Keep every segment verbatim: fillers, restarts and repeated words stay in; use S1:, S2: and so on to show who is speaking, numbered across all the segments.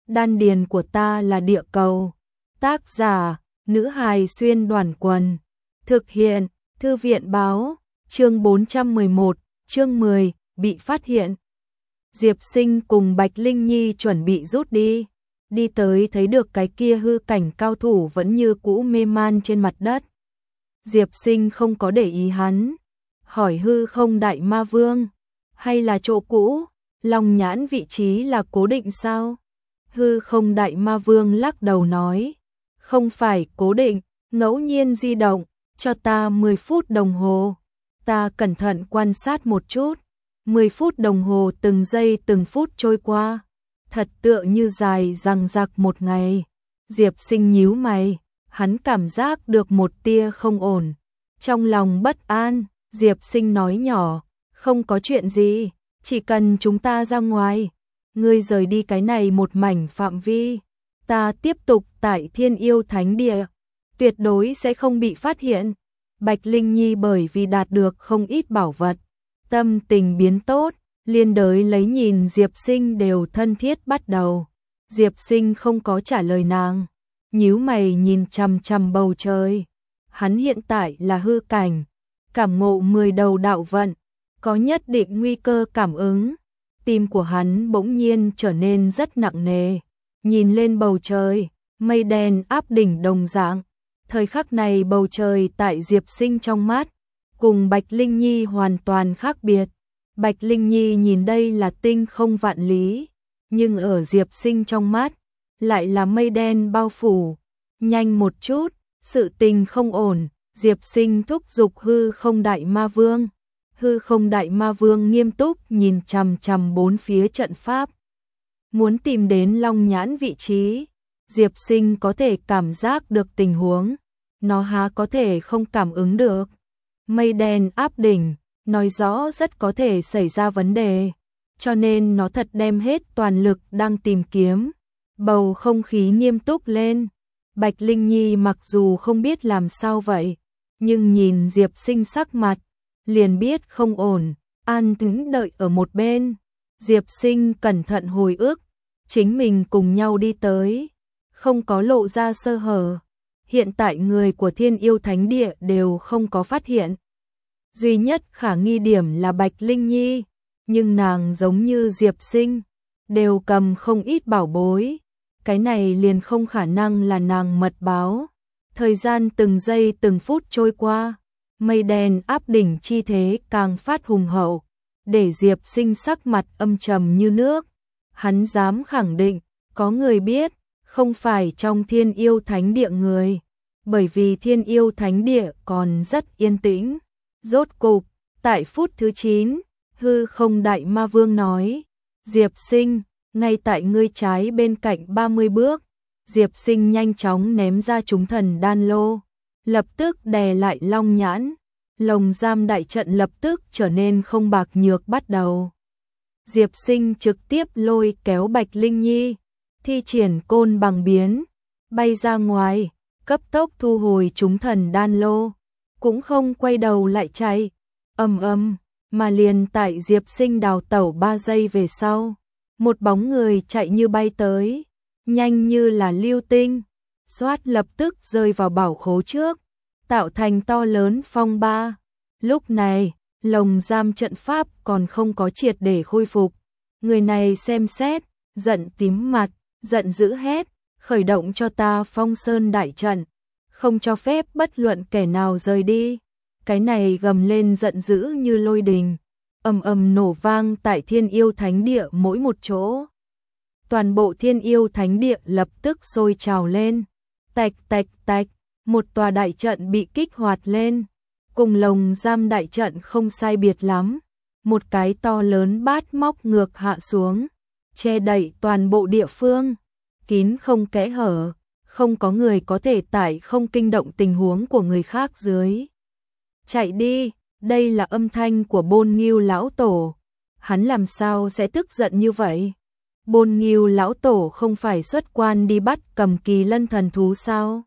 S1: Đan điền của ta là địa cầu. Tác giả, nữ hài xuyên đoàn quần. Thực hiện, thư viện báo, chương bốn trăm mười một, chương mười, bị phát hiện. Diệp Sinh cùng Bạch Linh Nhi chuẩn bị rút đi. Đi tới thấy được cái kia hư cảnh cao thủ vẫn như cũ mê man trên mặt đất. Diệp Sinh không có để ý hắn. Hỏi hư không đại ma vương. Hay là chỗ cũ, Long Nhãn vị trí là cố định sao? Hư không đại ma vương lắc đầu nói. Không phải cố định, ngẫu nhiên di động, cho ta mười phút đồng hồ. Ta cẩn thận quan sát một chút. mười phút đồng hồ từng giây từng phút trôi qua. Thật tựa như dài dằng dặc một ngày. Diệp Sinh nhíu mày, hắn cảm giác được một tia không ổn. Trong lòng bất an, Diệp Sinh nói nhỏ, không có chuyện gì, chỉ cần chúng ta ra ngoài. Ngươi rời đi cái này một mảnh phạm vi. Ta tiếp tục tại Thiên Yêu Thánh Địa, tuyệt đối sẽ không bị phát hiện. Bạch Linh Nhi bởi vì đạt được không ít bảo vật, tâm tình biến tốt, liên đới lấy nhìn Diệp Sinh đều thân thiết bắt đầu. Diệp Sinh không có trả lời nàng, nhíu mày nhìn chằm chằm bầu trời. Hắn hiện tại là hư cảnh, cảm ngộ mười đầu đạo vận, có nhất định nguy cơ cảm ứng. Tim của hắn bỗng nhiên trở nên rất nặng nề. Nhìn lên bầu trời, mây đen áp đỉnh đồng dạng. Thời khắc này bầu trời tại Diệp Sinh trong mắt, cùng Bạch Linh Nhi hoàn toàn khác biệt. Bạch Linh Nhi nhìn đây là tinh không vạn lý, nhưng ở Diệp Sinh trong mắt, lại là mây đen bao phủ. Nhanh một chút, sự tình không ổn, Diệp Sinh thúc giục hư không đại ma vương. Hư không đại ma vương nghiêm túc nhìn chằm chằm bốn phía trận pháp. Muốn tìm đến Long Nhãn vị trí, Diệp Sinh có thể cảm giác được tình huống, nó há có thể không cảm ứng được. Mây đen áp đỉnh, nói rõ rất có thể xảy ra vấn đề, cho nên nó thật đem hết toàn lực đang tìm kiếm. Bầu không khí nghiêm túc lên. Bạch Linh Nhi mặc dù không biết làm sao vậy, nhưng nhìn Diệp Sinh sắc mặt, liền biết không ổn, an tĩnh đợi ở một bên. Diệp Sinh cẩn thận hồi ức, chính mình cùng nhau đi tới, không có lộ ra sơ hở. Hiện tại người của Thiên Yêu Thánh Địa đều không có phát hiện. Duy nhất khả nghi điểm là Bạch Linh Nhi, nhưng nàng giống như Diệp Sinh, đều cầm không ít bảo bối. Cái này liền không khả năng là nàng mật báo. Thời gian từng giây từng phút trôi qua, mây đen áp đỉnh chi thế càng phát hùng hậu, để Diệp Sinh sắc mặt âm trầm như nước. Hắn dám khẳng định, có người biết, không phải trong Thiên Yêu Thánh Địa người, bởi vì Thiên Yêu Thánh Địa còn rất yên tĩnh. Rốt cục, tại phút thứ chín, hư không đại ma vương nói, Diệp Sinh, ngay tại ngươi trái bên cạnh ba mươi bước. Diệp Sinh nhanh chóng ném ra chúng thần đan lô, lập tức đè lại Long Nhãn. Lồng giam đại trận lập tức trở nên không bạc nhược bắt đầu. Diệp Sinh trực tiếp lôi kéo Bạch Linh Nhi, thi triển côn bằng biến, bay ra ngoài, cấp tốc thu hồi chúng thần đan lô, cũng không quay đầu lại chạy. Ầm ầm, mà liền tại Diệp Sinh đào tẩu ba giây về sau, một bóng người chạy như bay tới, nhanh như là lưu tinh, xoát lập tức rơi vào bảo khố trước, tạo thành to lớn phong ba. Lúc này, lồng giam trận pháp còn không có triệt để khôi phục. Người này xem xét, giận tím mặt, giận dữ hét, khởi động cho ta Phong Sơn đại trận, không cho phép bất luận kẻ nào rời đi. Cái này gầm lên giận dữ như lôi đình, ầm ầm nổ vang tại Thiên Yêu Thánh Địa mỗi một chỗ. Toàn bộ Thiên Yêu Thánh Địa lập tức sôi trào lên, tạch tạch tạch, một tòa đại trận bị kích hoạt lên, cùng lồng giam đại trận không sai biệt lắm. Một cái to lớn bát móc ngược hạ xuống, che đậy toàn bộ địa phương, kín không kẽ hở, không có người có thể tải không kinh động tình huống của người khác dưới. Chạy đi, đây là âm thanh của Bôn Nghiêu lão tổ. Hắn làm sao sẽ tức giận như vậy? Bôn Nghiêu lão tổ không phải xuất quan đi bắt cầm kỳ lân thần thú sao?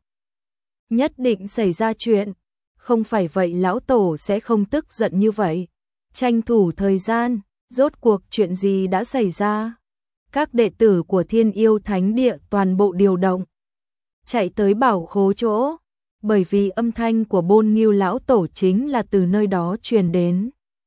S1: Nhất định xảy ra chuyện, không phải vậy lão tổ sẽ không tức giận như vậy. Tranh thủ thời gian, rốt cuộc chuyện gì đã xảy ra? các đệ tử của Thiên Yêu Thánh Địa toàn bộ điều động, chạy tới bảo khố chỗ, bởi vì âm thanh của Bôn Nghưu lão tổ chính là từ nơi đó truyền đến.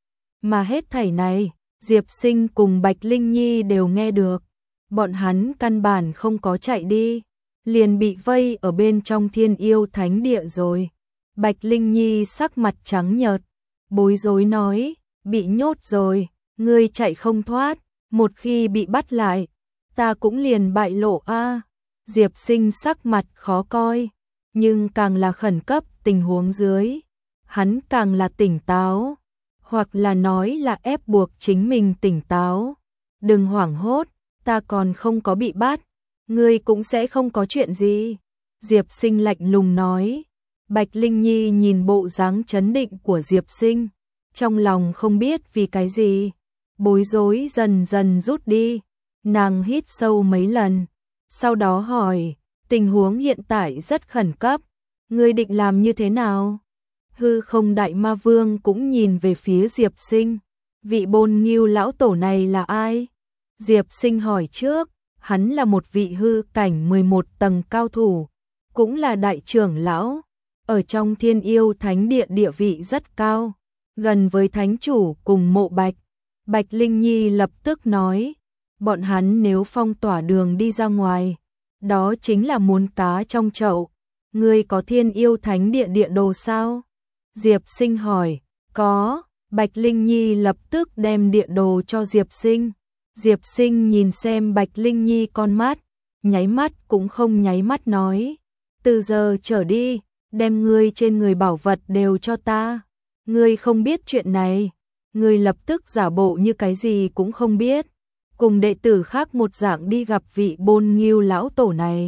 S1: Mà hết thảy này, Diệp Sinh cùng Bạch Linh Nhi đều nghe được, bọn hắn căn bản không có chạy đi, liền bị vây ở bên trong Thiên Yêu Thánh Địa rồi. Bạch Linh Nhi sắc mặt trắng nhợt, bối rối nói, bị nhốt rồi, ngươi chạy không thoát, một khi bị bắt lại, ta cũng liền bại lộ a. Diệp Sinh sắc mặt khó coi, nhưng càng là khẩn cấp tình huống dưới, hắn càng là tỉnh táo, hoặc là nói là ép buộc chính mình tỉnh táo. Đừng hoảng hốt, ta còn không có bị bắt, ngươi cũng sẽ không có chuyện gì. Diệp Sinh lạnh lùng nói. Bạch Linh Nhi nhìn bộ dáng trấn định của Diệp Sinh, trong lòng không biết vì cái gì, bối rối dần dần rút đi. Nàng hít sâu mấy lần, sau đó hỏi, tình huống hiện tại rất khẩn cấp, ngươi định làm như thế nào? Hư Không Đại Ma Vương cũng nhìn về phía Diệp Sinh, vị Bôn Nghưu lão tổ này là ai? Diệp Sinh hỏi trước, hắn là một vị hư cảnh mười một tầng cao thủ, cũng là đại trưởng lão, ở trong Thiên Yêu Thánh Địa địa vị rất cao, gần với thánh chủ cùng Mộ Bạch. Bạch Linh Nhi lập tức nói, bọn hắn nếu phong tỏa đường đi ra ngoài, đó chính là muốn cá trong chậu. Ngươi có Thiên Yêu Thánh Địa địa đồ sao? Diệp Sinh hỏi. Có. Bạch Linh Nhi lập tức đem địa đồ cho Diệp Sinh. Diệp Sinh nhìn xem Bạch Linh Nhi con mắt, nháy mắt cũng không nháy mắt nói, từ giờ trở đi, đem ngươi trên người bảo vật đều cho ta. Ngươi không biết chuyện này, ngươi lập tức giả bộ như cái gì cũng không biết, cùng đệ tử khác một dạng đi gặp vị Bôn Nghưu lão tổ này.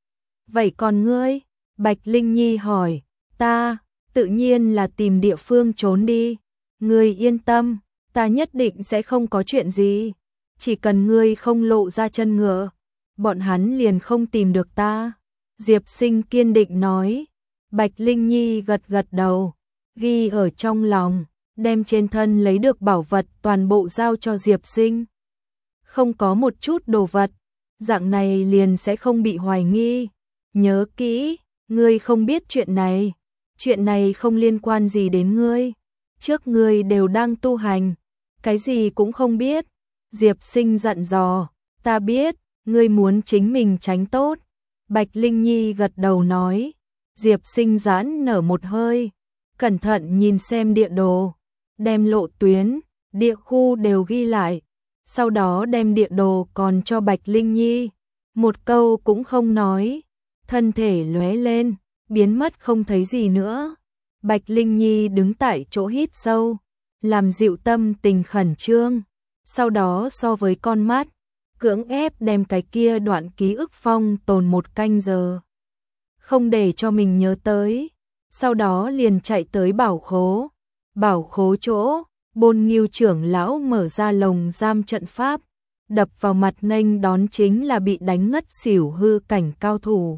S1: Vậy còn ngươi? Bạch Linh Nhi hỏi. Ta, tự nhiên là tìm địa phương trốn đi. Ngươi yên tâm, ta nhất định sẽ không có chuyện gì. Chỉ cần ngươi không lộ ra chân ngựa, bọn hắn liền không tìm được ta. Diệp Sinh kiên định nói. Bạch Linh Nhi gật gật đầu, ghi ở trong lòng, đem trên thân lấy được bảo vật toàn bộ giao cho Diệp Sinh. Không có một chút đồ vật, dạng này liền sẽ không bị hoài nghi. Nhớ kỹ, ngươi không biết chuyện này, chuyện này không liên quan gì đến ngươi. Trước ngươi đều đang tu hành, cái gì cũng không biết. Diệp Sinh dặn dò, ta biết, ngươi muốn chính mình tránh tốt. Bạch Linh Nhi gật đầu nói. Diệp Sinh giãn nở một hơi, cẩn thận nhìn xem địa đồ, đem lộ tuyến, địa khu đều ghi lại, sau đó đem địa đồ còn cho Bạch Linh Nhi, một câu cũng không nói, thân thể lóe lên, biến mất không thấy gì nữa. Bạch Linh Nhi đứng tại chỗ hít sâu, làm dịu tâm tình khẩn trương, sau đó so với con mắt, cưỡng ép đem cái kia đoạn ký ức phong tồn một canh giờ, không để cho mình nhớ tới, sau đó liền chạy tới bảo khố. Bảo khố chỗ, Bôn Nghưu trưởng lão mở ra lồng giam trận pháp, đập vào mặt nghênh đón chính là bị đánh ngất xỉu hư cảnh cao thủ.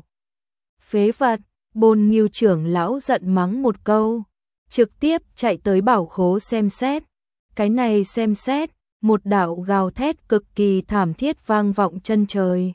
S1: Phế vật, Bôn Nghưu trưởng lão giận mắng một câu, trực tiếp chạy tới bảo khố xem xét. Cái này xem xét, một đạo gào thét cực kỳ thảm thiết vang vọng chân trời.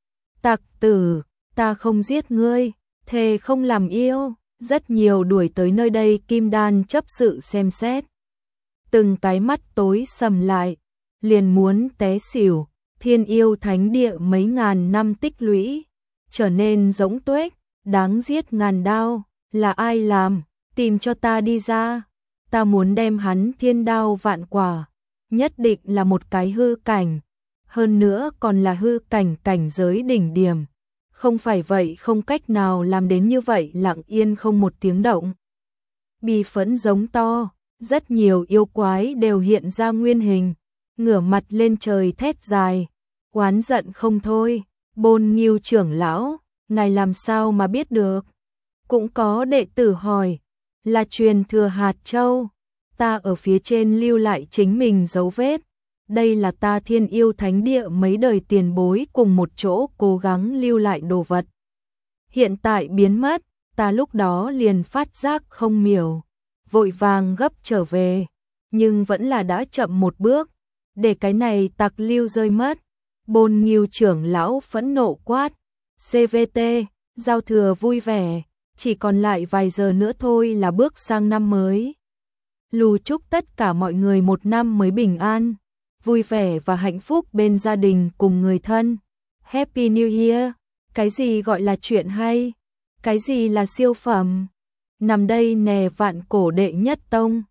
S1: Tặc tử, ta không giết ngươi, thề không làm yêu. Rất nhiều đuổi tới nơi đây kim đan chấp sự xem xét, từng cái mắt tối sầm lại, liền muốn té xỉu. Thiên Yêu Thánh Địa mấy ngàn năm tích lũy, trở nên giống tuếch, đáng giết ngàn đao. Là ai làm? Tìm cho ta đi ra, ta muốn đem hắn thiên đao vạn quả. Nhất định là một cái hư cảnh, hơn nữa còn là hư cảnh cảnh giới đỉnh điểm. Không phải vậy không cách nào làm đến như vậy lặng yên không một tiếng động. Bì phẫn giống to, rất nhiều yêu quái đều hiện ra nguyên hình, ngửa mặt lên trời thét dài, oán giận không thôi. Bôn Nghưu trưởng lão, ngài làm sao mà biết được? Cũng có đệ tử hỏi, là truyền thừa hạt châu, ta ở phía trên lưu lại chính mình dấu vết. Đây là ta Thiên Yêu Thánh Địa mấy đời tiền bối cùng một chỗ cố gắng lưu lại đồ vật. Hiện tại biến mất, ta lúc đó liền phát giác không miểu, vội vàng gấp trở về, nhưng vẫn là đã chậm một bước, để cái này tặc lưu rơi mất. Bôn Nghiêu trưởng lão phẫn nộ quát, xê vê tê, giao thừa vui vẻ, chỉ còn lại vài giờ nữa thôi là bước sang năm mới. Lù chúc tất cả mọi người một năm mới bình an, vui vẻ và hạnh phúc bên gia đình cùng người thân. Happy New Year! Cái gì gọi là chuyện hay? Cái gì là siêu phẩm? Nằm đây nè vạn cổ đệ nhất tông.